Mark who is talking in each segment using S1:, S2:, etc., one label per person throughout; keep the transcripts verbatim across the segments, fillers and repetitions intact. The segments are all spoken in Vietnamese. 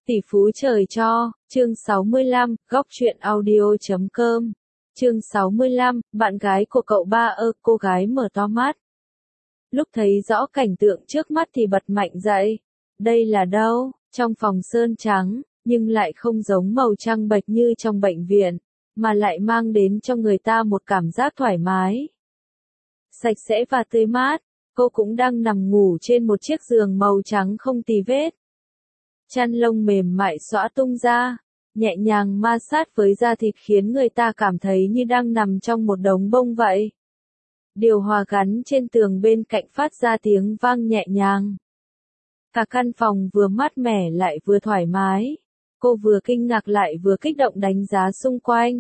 S1: Tỷ phú trời cho, chương sáu mươi lăm, góc truyện audio chấm com. Chương sáu mươi lăm, bạn gái của cậu ba ơ, cô gái mở to mắt. Lúc thấy rõ cảnh tượng trước mắt thì bật mạnh dậy. Đây là đâu? Trong phòng sơn trắng, nhưng lại không giống màu trăng bệch như trong bệnh viện, mà lại mang đến cho người ta một cảm giác thoải mái. Sạch sẽ và tươi mát, cô cũng đang nằm ngủ trên một chiếc giường màu trắng không tì vết. Chăn lông mềm mại xõa tung ra, nhẹ nhàng ma sát với da thịt khiến người ta cảm thấy như đang nằm trong một đống bông vậy. Điều hòa gắn trên tường bên cạnh phát ra tiếng vang nhẹ nhàng. Cả căn phòng vừa mát mẻ lại vừa thoải mái. Cô vừa kinh ngạc lại vừa kích động đánh giá xung quanh.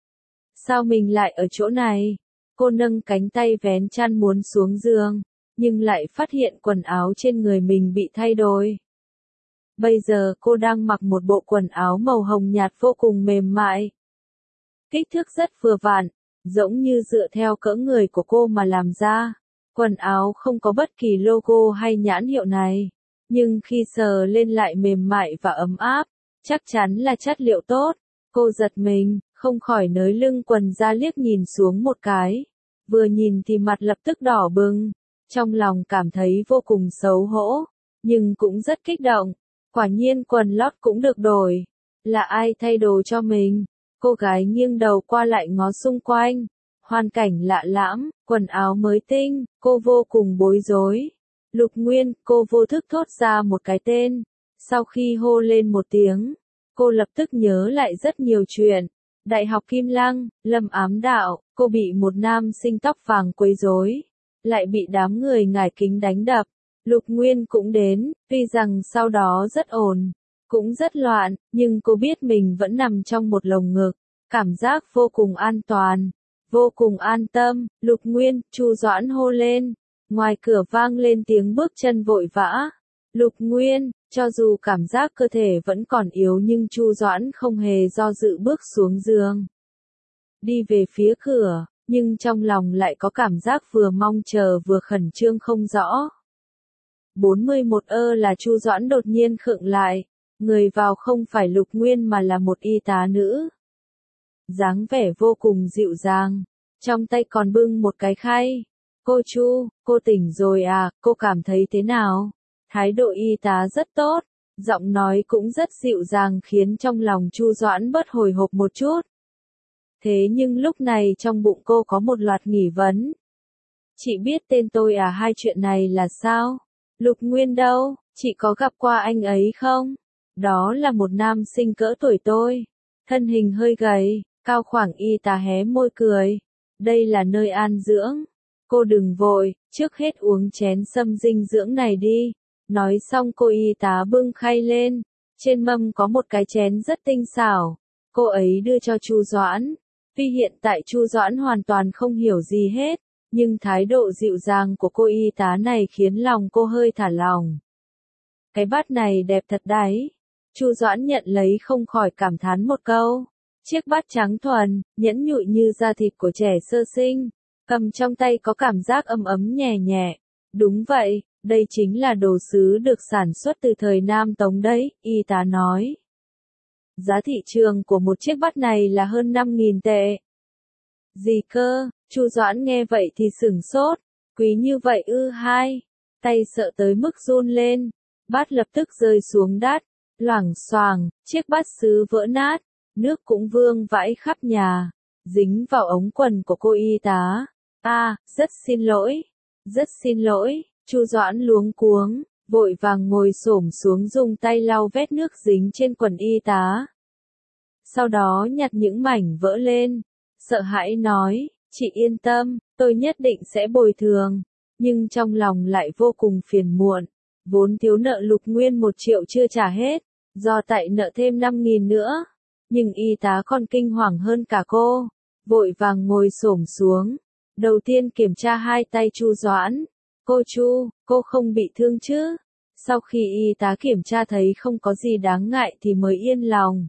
S1: Sao mình lại ở chỗ này? Cô nâng cánh tay vén chăn muốn xuống giường, nhưng lại phát hiện quần áo trên người mình bị thay đổi. Bây giờ cô đang mặc một bộ quần áo màu hồng nhạt vô cùng mềm mại. Kích thước rất vừa vặn, giống như dựa theo cỡ người của cô mà làm ra. Quần áo không có bất kỳ logo hay nhãn hiệu này, nhưng khi sờ lên lại mềm mại và ấm áp, chắc chắn là chất liệu tốt. Cô giật mình, không khỏi nới lưng quần ra liếc nhìn xuống một cái. Vừa nhìn thì mặt lập tức đỏ bừng, trong lòng cảm thấy vô cùng xấu hổ, nhưng cũng rất kích động. Quả nhiên quần lót cũng được đổi. Là ai thay đồ cho mình? Cô gái nghiêng đầu qua lại ngó xung quanh. Hoàn cảnh lạ lẫm, quần áo mới tinh, cô vô cùng bối rối. Lục Nguyên, cô vô thức thốt ra một cái tên. Sau khi hô lên một tiếng, cô lập tức nhớ lại rất nhiều chuyện. Đại học Kim Lăng, Lâm Ám Đạo, cô bị một nam sinh tóc vàng quấy rối, lại bị đám người ngải kính đánh đập. Lục Nguyên cũng đến, tuy rằng sau đó rất ồn, cũng rất loạn, nhưng cô biết mình vẫn nằm trong một lồng ngực, cảm giác vô cùng an toàn, vô cùng an tâm. Lục Nguyên, Chu Doãn hô lên, ngoài cửa vang lên tiếng bước chân vội vã. Lục Nguyên, cho dù cảm giác cơ thể vẫn còn yếu nhưng Chu Doãn không hề do dự bước xuống giường. Đi về phía cửa, nhưng trong lòng lại có cảm giác vừa mong chờ vừa khẩn trương không rõ. bốn mươi mốt ơ là Chu Doãn đột nhiên khựng lại, người vào không phải Lục Nguyên mà là một y tá nữ. Dáng vẻ vô cùng dịu dàng, trong tay còn bưng một cái khay. Cô Chu, cô tỉnh rồi à, cô cảm thấy thế nào? Thái độ y tá rất tốt, giọng nói cũng rất dịu dàng khiến trong lòng Chu Doãn bớt hồi hộp một chút. Thế nhưng lúc này trong bụng cô có một loạt nghi vấn. Chị biết tên tôi à, hai chuyện này là sao? Lục Nguyên đâu, chị có gặp qua anh ấy không? Đó là một nam sinh cỡ tuổi tôi, thân hình hơi gầy, cao khoảng. Y tá hé môi cười. Đây là nơi an dưỡng. Cô đừng vội, trước hết uống chén sâm dinh dưỡng này đi. Nói xong cô y tá bưng khay lên, trên mâm có một cái chén rất tinh xảo. Cô ấy đưa cho Chu Doãn. Tuy hiện tại Chu Doãn hoàn toàn không hiểu gì hết, nhưng thái độ dịu dàng của cô y tá này khiến lòng cô hơi thả lỏng. Cái bát này đẹp thật đấy. Chu Doãn nhận lấy không khỏi cảm thán một câu. Chiếc bát trắng thuần, nhẵn nhụi như da thịt của trẻ sơ sinh, cầm trong tay có cảm giác ấm ấm nhẹ nhẹ. Đúng vậy, đây chính là đồ sứ được sản xuất từ thời Nam Tống đấy, y tá nói. Giá thị trường của một chiếc bát này là hơn năm nghìn tệ. Gì cơ? Chu Doãn nghe vậy thì sửng sốt. Quý như vậy ư? Hai tay sợ tới mức run lên, bát lập tức rơi xuống đất, loảng xoảng, chiếc bát sứ vỡ nát, nước cũng vương vãi khắp nhà, dính vào ống quần của cô y tá. A, à, rất xin lỗi, rất xin lỗi. Chu Doãn luống cuống, vội vàng ngồi xổm xuống dùng tay lau vết nước dính trên quần y tá. Sau đó nhặt những mảnh vỡ lên, sợ hãi nói, chị yên tâm, tôi nhất định sẽ bồi thường. Nhưng trong lòng lại vô cùng phiền muộn, vốn thiếu nợ Lục Nguyên một triệu chưa trả hết, do tại nợ thêm năm nghìn nữa. Nhưng y tá còn kinh hoàng hơn cả cô, vội vàng ngồi xổm xuống, đầu tiên kiểm tra hai tay Chu Doãn. Cô Chu, cô không bị thương chứ? Sau khi y tá kiểm tra thấy không có gì đáng ngại thì mới yên lòng.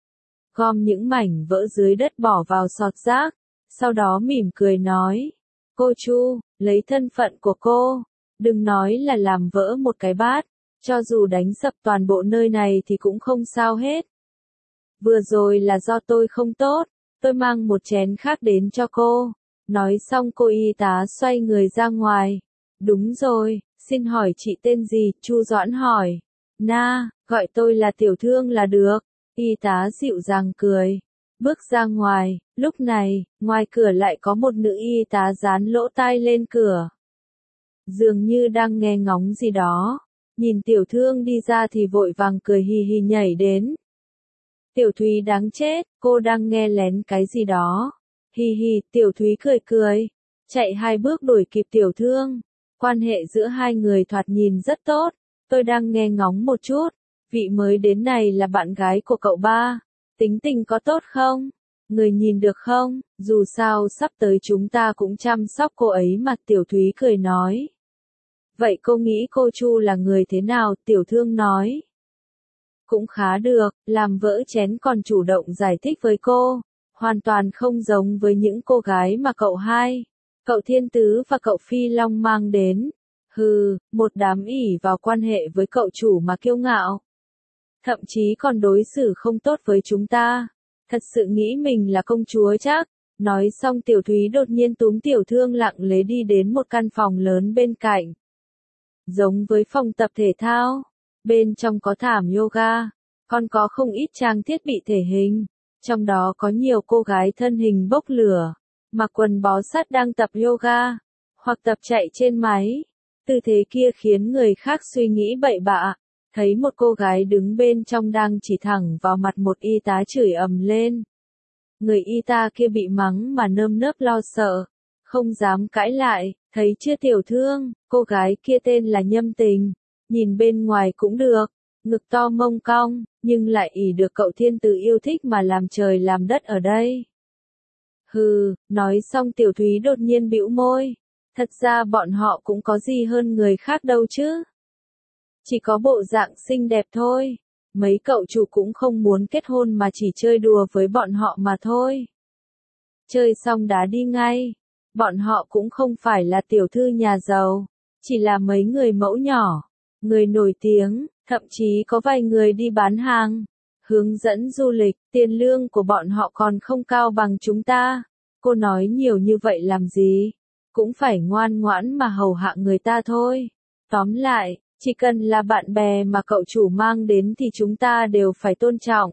S1: Gom những mảnh vỡ dưới đất bỏ vào sọt rác, sau đó mỉm cười nói. Cô Chu, lấy thân phận của cô, đừng nói là làm vỡ một cái bát, Cho dù đánh sập toàn bộ nơi này thì cũng không sao hết. Vừa rồi là do tôi không tốt, tôi mang một chén khác đến cho cô. Nói xong cô y tá xoay người ra ngoài. Đúng rồi, xin hỏi chị tên gì? Chu Doãn hỏi. Na, gọi tôi là Tiểu Thương là được. Y tá dịu dàng cười. Bước ra ngoài, lúc này, ngoài cửa lại có một nữ y tá dán lỗ tai lên cửa. Dường như đang nghe ngóng gì đó. Nhìn Tiểu Thương đi ra thì vội vàng cười hì hì nhảy đến. Tiểu Thúy đáng chết, cô đang nghe lén cái gì đó. Hì hì, Tiểu Thúy cười cười. Chạy hai bước đuổi kịp Tiểu Thương. Quan hệ giữa hai người thoạt nhìn rất tốt. Tôi đang nghe ngóng một chút. Vị mới đến này là bạn gái của cậu ba. Tính tình có tốt không? Người nhìn được không? Dù sao sắp tới chúng ta cũng chăm sóc cô ấy mà. Tiểu Thúy cười nói. Vậy cô nghĩ cô Chu là người thế nào? Tiểu Thương nói. Cũng khá được, làm vỡ chén còn chủ động giải thích với cô. Hoàn toàn không giống với những cô gái mà cậu hai, cậu Thiên Tứ và cậu Phi Long mang đến. Hừ, một đám ỷ vào quan hệ với cậu chủ mà kiêu ngạo. Thậm chí còn đối xử không tốt với chúng ta. Thật sự nghĩ mình là công chúa chắc. Nói xong Tiểu Thúy đột nhiên túm Tiểu Thương lặng lẽ đi đến một căn phòng lớn bên cạnh. Giống với phòng tập thể thao. Bên trong có thảm yoga, còn có không ít trang thiết bị thể hình. Trong đó có nhiều cô gái thân hình bốc lửa, mặc quần bó sát đang tập yoga, hoặc tập chạy trên máy. Tư thế kia khiến người khác suy nghĩ bậy bạ. Thấy một cô gái đứng bên trong đang chỉ thẳng vào mặt một y tá chửi ầm lên. Người y tá kia bị mắng mà nơm nớp lo sợ, không dám cãi lại. Thấy chưa Tiểu Thương, cô gái kia tên là Nhâm Tình. Nhìn bên ngoài cũng được, ngực to mông cong, nhưng lại ỷ được cậu Thiên Tứ yêu thích mà làm trời làm đất ở đây. Hừ, nói xong Tiểu Thúy đột nhiên bĩu môi. Thật ra bọn họ cũng có gì hơn người khác đâu chứ. Chỉ có bộ dạng xinh đẹp thôi. Mấy cậu chủ cũng không muốn kết hôn mà chỉ chơi đùa với bọn họ mà thôi. Chơi xong đã đi ngay. Bọn họ cũng không phải là tiểu thư nhà giàu, chỉ là mấy người mẫu nhỏ, người nổi tiếng, thậm chí có vài người đi bán hàng, hướng dẫn du lịch, tiền lương của bọn họ còn không cao bằng chúng ta. Cô nói nhiều như vậy làm gì? Cũng phải ngoan ngoãn mà hầu hạ người ta thôi. Tóm lại, chỉ cần là bạn bè mà cậu chủ mang đến thì chúng ta đều phải tôn trọng.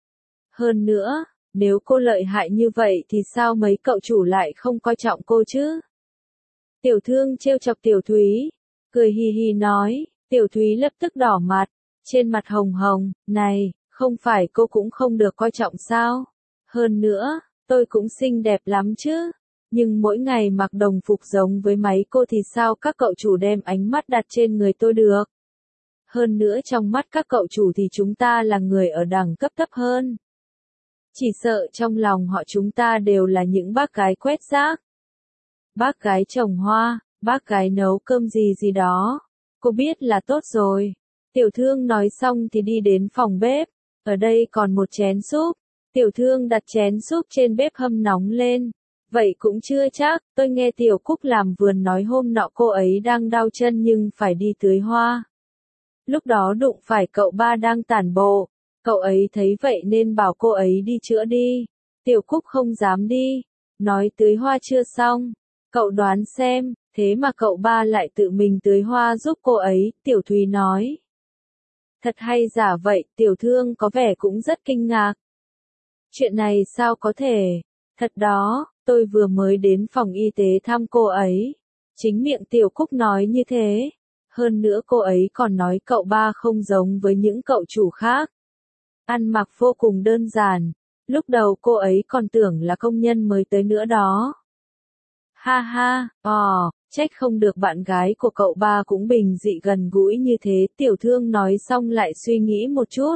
S1: Hơn nữa, nếu cô lợi hại như vậy thì sao mấy cậu chủ lại không coi trọng cô chứ? Tiểu Thương trêu chọc Tiểu Thúy, cười hì hì nói. Tiểu Thúy lập tức đỏ mặt, trên mặt hồng hồng. Này, không phải cô cũng không được coi trọng sao? Hơn nữa, tôi cũng xinh đẹp lắm chứ. Nhưng mỗi ngày mặc đồng phục giống với máy cô thì sao các cậu chủ đem ánh mắt đặt trên người tôi được? Hơn nữa trong mắt các cậu chủ thì chúng ta là người ở đẳng cấp thấp hơn. Chỉ sợ trong lòng họ chúng ta đều là những bác gái quét rác. Bác gái trồng hoa, bác gái nấu cơm gì gì đó. Cô biết là tốt rồi. Tiểu Thương nói xong thì đi đến phòng bếp. Ở đây còn một chén súp. Tiểu Thương đặt chén súp trên bếp hâm nóng lên. Vậy cũng chưa chắc, tôi nghe Tiểu Cúc làm vườn nói hôm nọ cô ấy đang đau chân nhưng phải đi tưới hoa. Lúc đó đụng phải cậu ba đang tản bộ. Cậu ấy thấy vậy nên bảo cô ấy đi chữa đi. Tiểu Cúc không dám đi. Nói tưới hoa chưa xong. Cậu đoán xem, thế mà cậu ba lại tự mình tưới hoa giúp cô ấy. Tiểu Thúy nói. Thật hay giả vậy, Tiểu Thương có vẻ cũng rất kinh ngạc. Chuyện này sao có thể? Thật đó, tôi vừa mới đến phòng y tế thăm cô ấy. Chính miệng Tiểu Cúc nói như thế. Hơn nữa cô ấy còn nói cậu ba không giống với những cậu chủ khác. Ăn mặc vô cùng đơn giản. Lúc đầu cô ấy còn tưởng là công nhân mới tới nữa đó. Ha ha, ồ, trách không được bạn gái của cậu ba cũng bình dị gần gũi như thế. Tiểu Thương nói xong lại suy nghĩ một chút.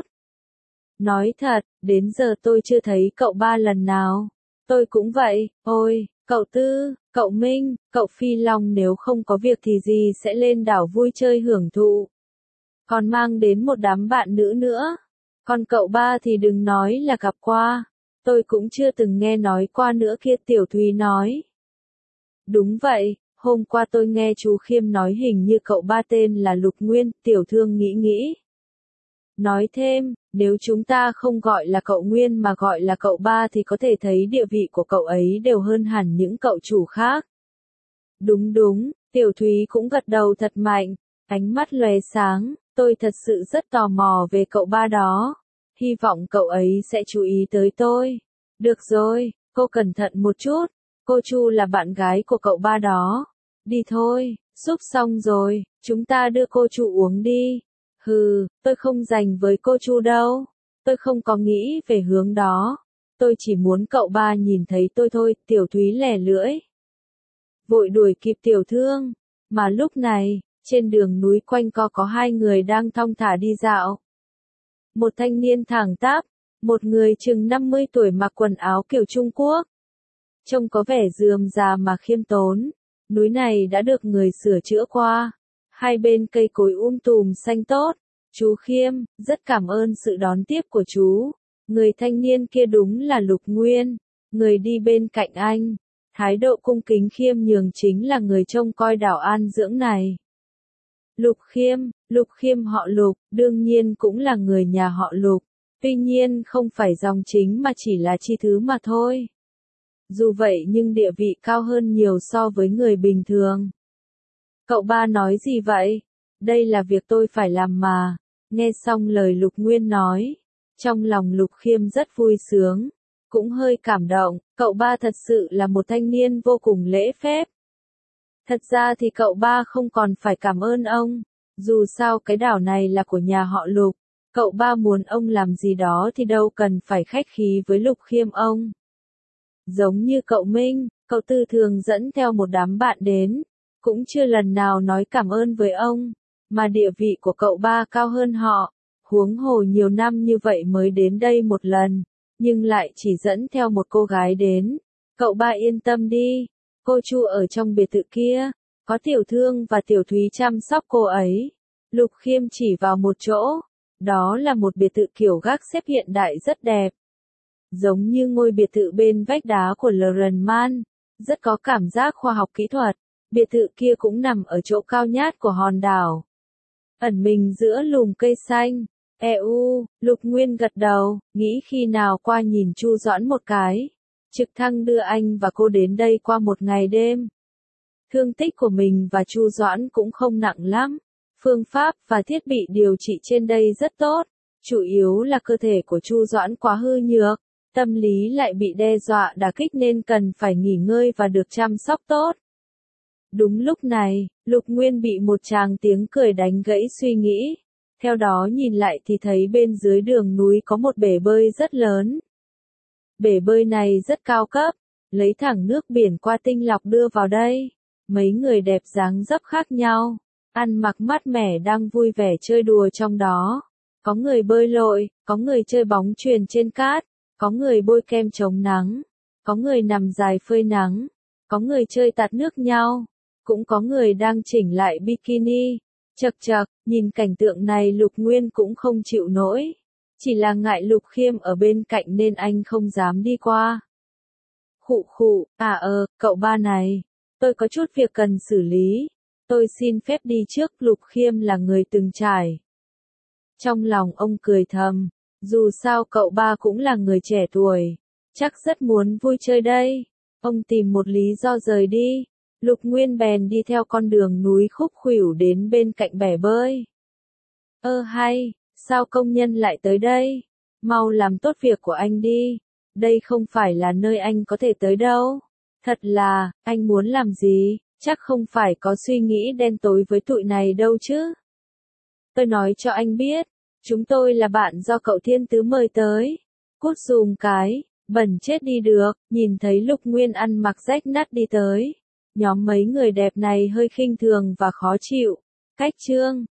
S1: Nói thật, đến giờ tôi chưa thấy cậu ba lần nào. Tôi cũng vậy, ôi, cậu Tư, cậu Minh, cậu Phi Long nếu không có việc thì gì sẽ lên đảo vui chơi hưởng thụ. Còn mang đến một đám bạn nữ nữa. Còn cậu ba thì đừng nói là gặp qua. Tôi cũng chưa từng nghe nói qua nữa kia. Tiểu Thúy nói. Đúng vậy, Hôm qua tôi nghe chú Khiêm nói hình như cậu ba tên là Lục Nguyên, tiểu thương nghĩ nghĩ. Nói thêm, nếu chúng ta không gọi là cậu Nguyên mà gọi là cậu ba thì có thể thấy địa vị của cậu ấy đều hơn hẳn những cậu chủ khác. Đúng đúng, Tiểu Thúy cũng gật đầu thật mạnh, ánh mắt lóe sáng, tôi thật sự rất tò mò về cậu ba đó. Hy vọng cậu ấy sẽ chú ý tới tôi. Được rồi, cô cẩn thận một chút, cô Chu là bạn gái của cậu ba đó. Đi thôi, xúc xong rồi, chúng ta đưa cô Chu uống đi. Hừ, tôi không dành với cô Chu đâu. Tôi không có nghĩ về hướng đó. Tôi chỉ muốn cậu ba nhìn thấy tôi thôi, Tiểu Thúy lẻ lưỡi. Vội đuổi kịp tiểu thương. Mà lúc này, trên đường núi quanh co có hai người đang thong thả đi dạo. Một thanh niên thẳng tắp, một người chừng năm mươi tuổi mặc quần áo kiểu Trung Quốc. Trông có vẻ rườm rà mà khiêm tốn. Núi này đã được người sửa chữa qua. Hai bên cây cối um tùm xanh tốt. Chú Khiêm, rất cảm ơn sự đón tiếp của chú. Người thanh niên kia đúng là Lục Nguyên, người đi bên cạnh anh. Thái độ cung kính khiêm nhường chính là người trông coi đảo an dưỡng này. Lục Khiêm, Lục Khiêm họ Lục, đương nhiên cũng là người nhà họ Lục. Tuy nhiên không phải dòng chính mà chỉ là chi thứ mà thôi. Dù vậy nhưng địa vị cao hơn nhiều so với người bình thường. Cậu ba nói gì vậy? Đây là việc tôi phải làm mà. Nghe xong lời Lục Nguyên nói, trong lòng Lục Khiêm rất vui sướng, cũng hơi cảm động, cậu ba thật sự là một thanh niên vô cùng lễ phép. Thật ra thì cậu ba không còn phải cảm ơn ông, dù sao cái đảo này là của nhà họ Lục, cậu ba muốn ông làm gì đó thì đâu cần phải khách khí với Lục Khiêm ông. Giống như cậu Minh, cậu Tư thường dẫn theo một đám bạn đến, cũng chưa lần nào nói cảm ơn với ông, mà địa vị của cậu ba cao hơn họ, huống hồ nhiều năm như vậy mới đến đây một lần, nhưng lại chỉ dẫn theo một cô gái đến. Cậu ba yên tâm đi, cô Chu ở trong biệt thự kia, có tiểu thương và tiểu Thúy chăm sóc cô ấy. Lục Khiêm chỉ vào một chỗ, đó là một biệt thự kiểu gác xếp hiện đại rất đẹp. Giống như ngôi biệt thự bên vách đá của Loren Man, rất có cảm giác khoa học kỹ thuật. Biệt thự kia cũng nằm ở chỗ cao nhát của hòn đảo, ẩn mình giữa lùm cây xanh. E u, Lục Nguyên gật đầu, nghĩ khi nào qua nhìn Chu Doãn một cái. Trực thăng đưa anh và cô đến đây qua một ngày đêm. Thương tích của mình và Chu Doãn cũng không nặng lắm. Phương pháp và thiết bị điều trị trên đây rất tốt. Chủ yếu là cơ thể của Chu Doãn quá hư nhược, tâm lý lại bị đe dọa đả kích nên cần phải nghỉ ngơi và được chăm sóc tốt. Đúng lúc này, Lục Nguyên bị một tràng tiếng cười đánh gãy suy nghĩ. Theo đó nhìn lại thì thấy bên dưới đường núi có một bể bơi rất lớn. Bể bơi này rất cao cấp, lấy thẳng nước biển qua tinh lọc đưa vào đây. Mấy người đẹp dáng dấp khác nhau, ăn mặc mát mẻ đang vui vẻ chơi đùa trong đó. Có người bơi lội, có người chơi bóng chuyền trên cát, có người bôi kem chống nắng, có người nằm dài phơi nắng, có người chơi tạt nước nhau, cũng có người đang chỉnh lại bikini. Chậc chậc, nhìn cảnh tượng này Lục Nguyên cũng không chịu nổi. Chỉ là ngại Lục Khiêm ở bên cạnh nên anh không dám đi qua. Khụ khụ, à ờ, cậu ba này, tôi có chút việc cần xử lý. Tôi xin phép đi trước, Lục Khiêm là người từng trải. Trong lòng ông cười thầm, dù sao cậu ba cũng là người trẻ tuổi, chắc rất muốn vui chơi đây. Ông tìm một lý do rời đi. Lục Nguyên bèn đi theo con đường núi khúc khuỷu đến bên cạnh bể bơi. Ơ hay, sao công nhân lại tới đây? Mau làm tốt việc của anh đi. Đây không phải là nơi anh có thể tới đâu. Thật là, anh muốn làm gì? Chắc không phải có suy nghĩ đen tối với tụi này đâu chứ. Tôi nói cho anh biết, chúng tôi là bạn do cậu Thiên Tứ mời tới. Cút dùm cái, bẩn chết đi được. Nhìn thấy Lục Nguyên ăn mặc rách nát đi tới. Nhóm mấy người đẹp này hơi khinh thường và khó chịu. Cách chương